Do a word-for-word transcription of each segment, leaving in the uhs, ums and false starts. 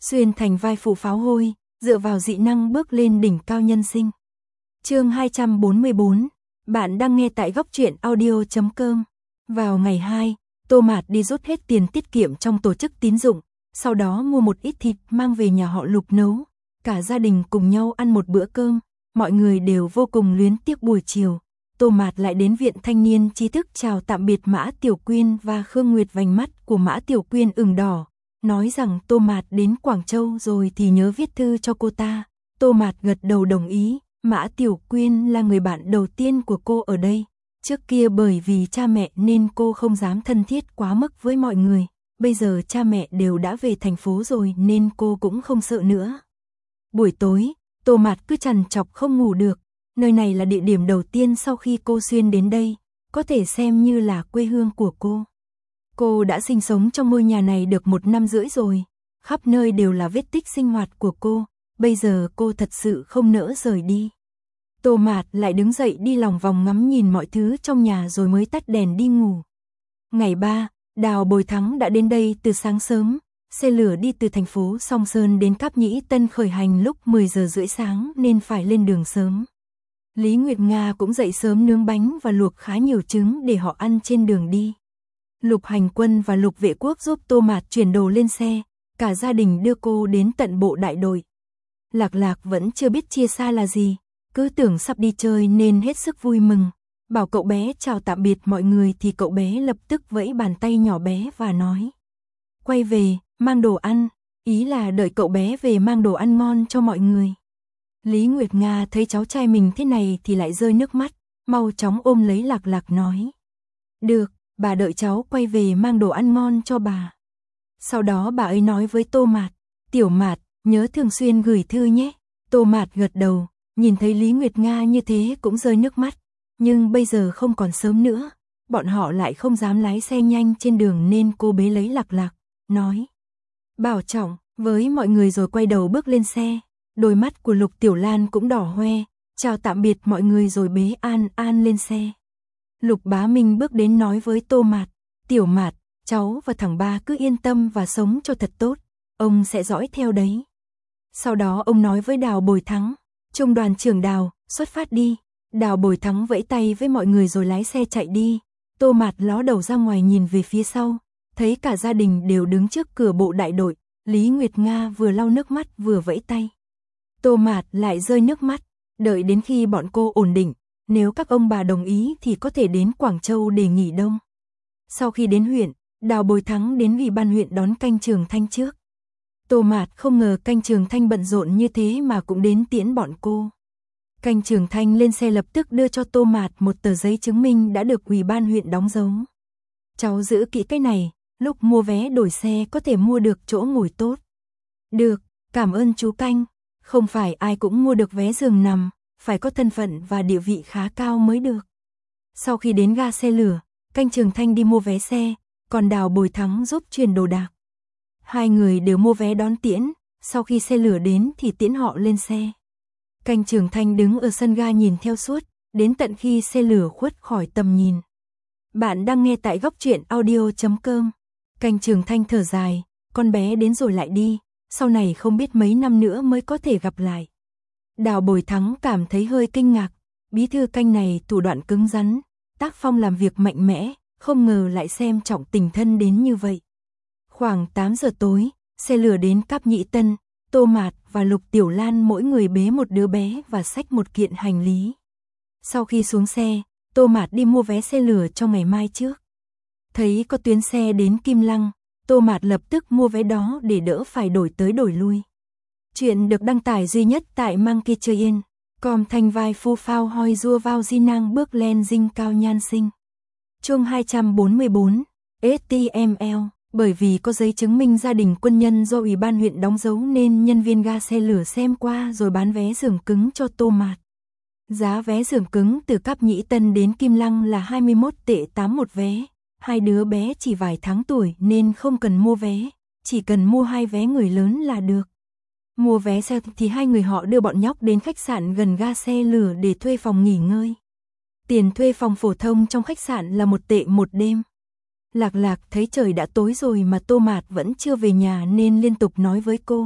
xuyên thành vai phụ pháo hôi, dựa vào dị năng bước lên đỉnh cao nhân sinh. Chương hai trăm bốn mươi bốn, bạn đang nghe tại góc truyện audio chấm com. Vào ngày hai, Tô Mạt đi rút hết tiền tiết kiệm trong tổ chức tín dụng, sau đó mua một ít thịt mang về nhà họ Lục nấu, cả gia đình cùng nhau ăn một bữa cơm, mọi người đều vô cùng luyến tiếc buổi chiều. Tô Mạt lại đến viện thanh niên trí thức chào tạm biệt Mã Tiểu Quyên và Khương Nguyệt. Vành mắt của Mã Tiểu Quyên ửng đỏ, nói rằng Tô Mạt đến Quảng Châu rồi thì nhớ viết thư cho cô ta. Tô Mạt gật đầu đồng ý. Mã Tiểu Quyên là người bạn đầu tiên của cô ở đây. Trước kia bởi vì cha mẹ nên cô không dám thân thiết quá mức với mọi người. Bây giờ cha mẹ đều đã về thành phố rồi nên cô cũng không sợ nữa. Buổi tối, Tô Mạt cứ trằn trọc không ngủ được. Nơi này là địa điểm đầu tiên sau khi cô xuyên đến đây, có thể xem như là quê hương của cô. Cô đã sinh sống trong ngôi nhà này được một năm rưỡi rồi. Khắp nơi đều là vết tích sinh hoạt của cô. Bây giờ cô thật sự không nỡ rời đi. Tô Mạt lại đứng dậy đi lòng vòng ngắm nhìn mọi thứ trong nhà rồi mới tắt đèn đi ngủ. Ngày ba, Đào Bồi Thắng đã đến đây từ sáng sớm. Xe lửa đi từ thành phố Song Sơn đến Cáp Nhĩ Tân khởi hành lúc mười giờ rưỡi sáng nên phải lên đường sớm. Lý Nguyệt Nga cũng dậy sớm nướng bánh và luộc khá nhiều trứng để họ ăn trên đường đi. Lục Hành Quân và Lục Vệ Quốc giúp Tô Mạt chuyển đồ lên xe, cả gia đình đưa cô đến tận bộ đại đội. Lạc Lạc vẫn chưa biết chia xa là gì, cứ tưởng sắp đi chơi nên hết sức vui mừng. Bảo cậu bé chào tạm biệt mọi người thì cậu bé lập tức vẫy bàn tay nhỏ bé và nói: quay về, mang đồ ăn, ý là đợi cậu bé về mang đồ ăn ngon cho mọi người. Lý Nguyệt Nga thấy cháu trai mình thế này thì lại rơi nước mắt, mau chóng ôm lấy Lạc Lạc nói: được, bà đợi cháu quay về mang đồ ăn ngon cho bà. Sau đó bà ấy nói với Tô Mạt: Tiểu Mạt, nhớ thường xuyên gửi thư nhé. Tô Mạt gật đầu, nhìn thấy Lý Nguyệt Nga như thế cũng rơi nước mắt. Nhưng bây giờ không còn sớm nữa, bọn họ lại không dám lái xe nhanh trên đường nên cô bế lấy Lạc Lạc, nói: bảo trọng với mọi người rồi quay đầu bước lên xe. Đôi mắt của Lục Tiểu Lan cũng đỏ hoe, chào tạm biệt mọi người rồi bế An An lên xe. Lục Bá Minh bước đến nói với Tô Mạt: Tiểu Mạt, cháu và thằng ba cứ yên tâm và sống cho thật tốt, ông sẽ dõi theo đấy. Sau đó ông nói với Đào Bồi Thắng: Trung đoàn trưởng Đào, xuất phát đi. Đào Bồi Thắng vẫy tay với mọi người rồi lái xe chạy đi. Tô Mạt ló đầu ra ngoài nhìn về phía sau, thấy cả gia đình đều đứng trước cửa bộ đại đội. Lý Nguyệt Nga vừa lau nước mắt vừa vẫy tay. Tô Mạt lại rơi nước mắt, đợi đến khi bọn cô ổn định, nếu các ông bà đồng ý thì có thể đến Quảng Châu để nghỉ đông. Sau khi đến huyện, Đào Bồi Thắng đến ủy ban huyện đón Canh Trường Thanh trước. Tô Mạt không ngờ Canh Trường Thanh bận rộn như thế mà cũng đến tiễn bọn cô. Canh Trường Thanh lên xe lập tức đưa cho Tô Mạt một tờ giấy chứng minh đã được ủy ban huyện đóng dấu. Cháu giữ kỹ cái này, lúc mua vé đổi xe có thể mua được chỗ ngồi tốt. Được, cảm ơn chú Canh. Không phải ai cũng mua được vé giường nằm, phải có thân phận và địa vị khá cao mới được. Sau khi đến ga xe lửa, Canh Trường Thanh đi mua vé xe, còn Đào Bồi Thắng giúp chuyển đồ đạc. Hai người đều mua vé đón tiễn, sau khi xe lửa đến thì tiễn họ lên xe. Canh Trường Thanh đứng ở sân ga nhìn theo suốt, đến tận khi xe lửa khuất khỏi tầm nhìn. Bạn đang nghe tại góc truyện audio chấm com. Canh Trường Thanh thở dài, con bé đến rồi lại đi, sau này không biết mấy năm nữa mới có thể gặp lại. Đào Bồi Thắng cảm thấy hơi kinh ngạc, bí thư Canh này thủ đoạn cứng rắn, tác phong làm việc mạnh mẽ, không ngờ lại xem trọng tình thân đến như vậy. Khoảng tám giờ tối, xe lửa đến Cáp Nhĩ Tân, Tô Mạt và Lục Tiểu Lan mỗi người bế một đứa bé và xách một kiện hành lý. Sau khi xuống xe, Tô Mạt đi mua vé xe lửa cho ngày mai trước. Thấy có tuyến xe đến Kim Lăng, Tô Mạt lập tức mua vé đó để đỡ phải đổi tới đổi lui. Chuyện được đăng tải duy nhất tại Monkey Train. Com thanh vai phu phao hoi rua vào di năng bước lên dinh cao nhan sinh. Chương hai trăm bốn mươi bốn, ét tê em lờ. Bởi vì có giấy chứng minh gia đình quân nhân do ủy ban huyện đóng dấu nên nhân viên ga xe lửa xem qua rồi bán vé giường cứng cho Tô Mạt. Giá vé giường cứng từ Cáp Nhĩ Tân đến Kim Lăng là hai mươi mốt tệ tám một vé. Hai đứa bé chỉ vài tháng tuổi nên không cần mua vé, chỉ cần mua hai vé người lớn là được. Mua vé xe thì hai người họ đưa bọn nhóc đến khách sạn gần ga xe lửa để thuê phòng nghỉ ngơi. Tiền thuê phòng phổ thông trong khách sạn là một tệ một đêm. Lạc Lạc thấy trời đã tối rồi mà Tô Mạt vẫn chưa về nhà nên liên tục nói với cô.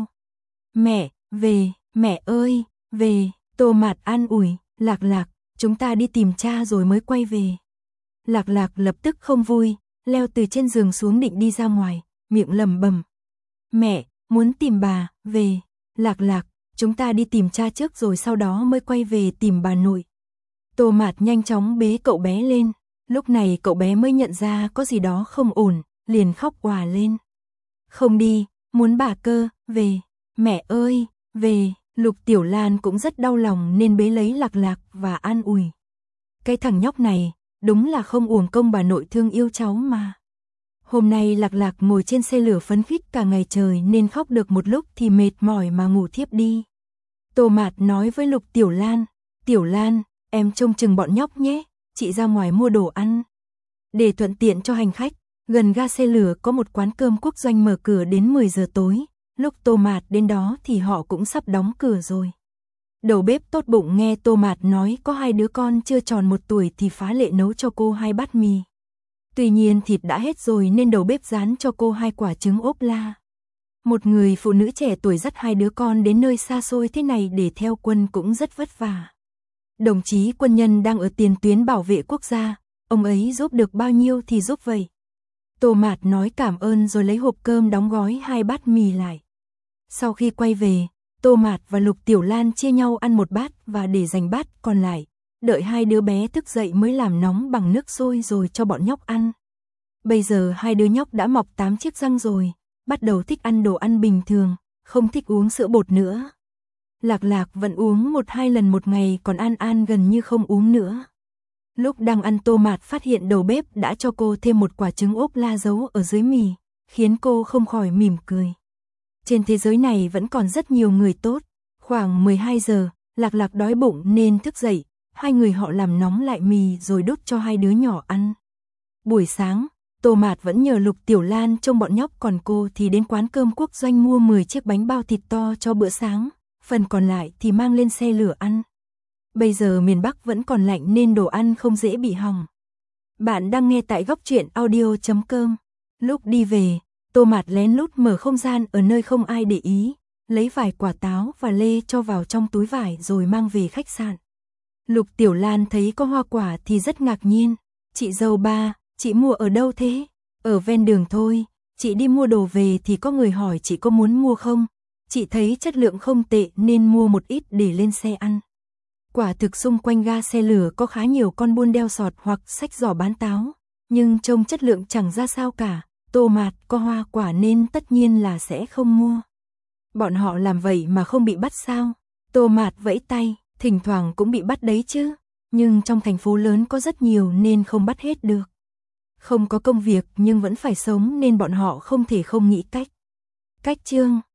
Mẹ, về, mẹ ơi, về. Tô Mạt an ủi, Lạc Lạc, chúng ta đi tìm cha rồi mới quay về. Lạc Lạc lập tức không vui, leo từ trên giường xuống định đi ra ngoài, miệng lẩm bẩm. Mẹ, muốn tìm bà, về. Lạc Lạc, chúng ta đi tìm cha trước rồi sau đó mới quay về tìm bà nội. Tô Mạt nhanh chóng bế cậu bé lên, lúc này cậu bé mới nhận ra có gì đó không ổn, liền khóc òa lên. Không đi, muốn bà cơ, về. Mẹ ơi, về. Lục Tiểu Lan cũng rất đau lòng nên bế lấy Lạc Lạc và an ủi. Cái thằng nhóc này, đúng là không uổng công bà nội thương yêu cháu mà. Hôm nay Lạc Lạc ngồi trên xe lửa phấn khích cả ngày trời nên khóc được một lúc thì mệt mỏi mà ngủ thiếp đi. Tô Mạt nói với Lục Tiểu Lan, Tiểu Lan, em trông chừng bọn nhóc nhé, chị ra ngoài mua đồ ăn. Để thuận tiện cho hành khách, gần ga xe lửa có một quán cơm quốc doanh mở cửa đến mười giờ tối, lúc Tô Mạt đến đó thì họ cũng sắp đóng cửa rồi. Đầu bếp tốt bụng nghe Tô Mạt nói có hai đứa con chưa tròn một tuổi thì phá lệ nấu cho cô hai bát mì. Tuy nhiên thịt đã hết rồi nên đầu bếp rán cho cô hai quả trứng ốp la. Một người phụ nữ trẻ tuổi dắt hai đứa con đến nơi xa xôi thế này để theo quân cũng rất vất vả. Đồng chí quân nhân đang ở tiền tuyến bảo vệ quốc gia, ông ấy giúp được bao nhiêu thì giúp vậy. Tô Mạt nói cảm ơn rồi lấy hộp cơm đóng gói hai bát mì lại. Sau khi quay về, Tô Mạt và Lục Tiểu Lan chia nhau ăn một bát và để dành bát còn lại, đợi hai đứa bé thức dậy mới làm nóng bằng nước sôi rồi cho bọn nhóc ăn. Bây giờ hai đứa nhóc đã mọc tám chiếc răng rồi, bắt đầu thích ăn đồ ăn bình thường, không thích uống sữa bột nữa. Lạc Lạc vẫn uống một hai lần một ngày, còn An An gần như không uống nữa. Lúc đang ăn Tô Mạt phát hiện đầu bếp đã cho cô thêm một quả trứng ốp la giấu ở dưới mì, khiến cô không khỏi mỉm cười. Trên thế giới này vẫn còn rất nhiều người tốt. Khoảng mười hai giờ, Lạc Lạc đói bụng nên thức dậy, hai người họ làm nóng lại mì rồi đút cho hai đứa nhỏ ăn. Buổi sáng, Tô Mạt vẫn nhờ Lục Tiểu Lan trông bọn nhóc, còn cô thì đến quán cơm quốc doanh mua mười chiếc bánh bao thịt to cho bữa sáng, phần còn lại thì mang lên xe lửa ăn. Bây giờ miền Bắc vẫn còn lạnh nên đồ ăn không dễ bị hỏng. Bạn đang nghe tại góc truyện audio chấm com. Lúc đi về, Tô Mạt lén lút mở không gian ở nơi không ai để ý, lấy vài quả táo và lê cho vào trong túi vải rồi mang về khách sạn. Lục Tiểu Lan thấy có hoa quả thì rất ngạc nhiên. Chị dâu ba, chị mua ở đâu thế? Ở ven đường thôi, chị đi mua đồ về thì có người hỏi chị có muốn mua không? Chị thấy chất lượng không tệ nên mua một ít để lên xe ăn. Quả thực xung quanh ga xe lửa có khá nhiều con buôn đeo sọt hoặc xách giỏ bán táo, nhưng trông chất lượng chẳng ra sao cả. Tô Mạt có hoa quả nên tất nhiên là sẽ không mua. Bọn họ làm vậy mà không bị bắt sao? Tô Mạt vẫy tay, thỉnh thoảng cũng bị bắt đấy chứ, nhưng trong thành phố lớn có rất nhiều nên không bắt hết được. Không có công việc nhưng vẫn phải sống nên bọn họ không thể không nghĩ cách. Cách chương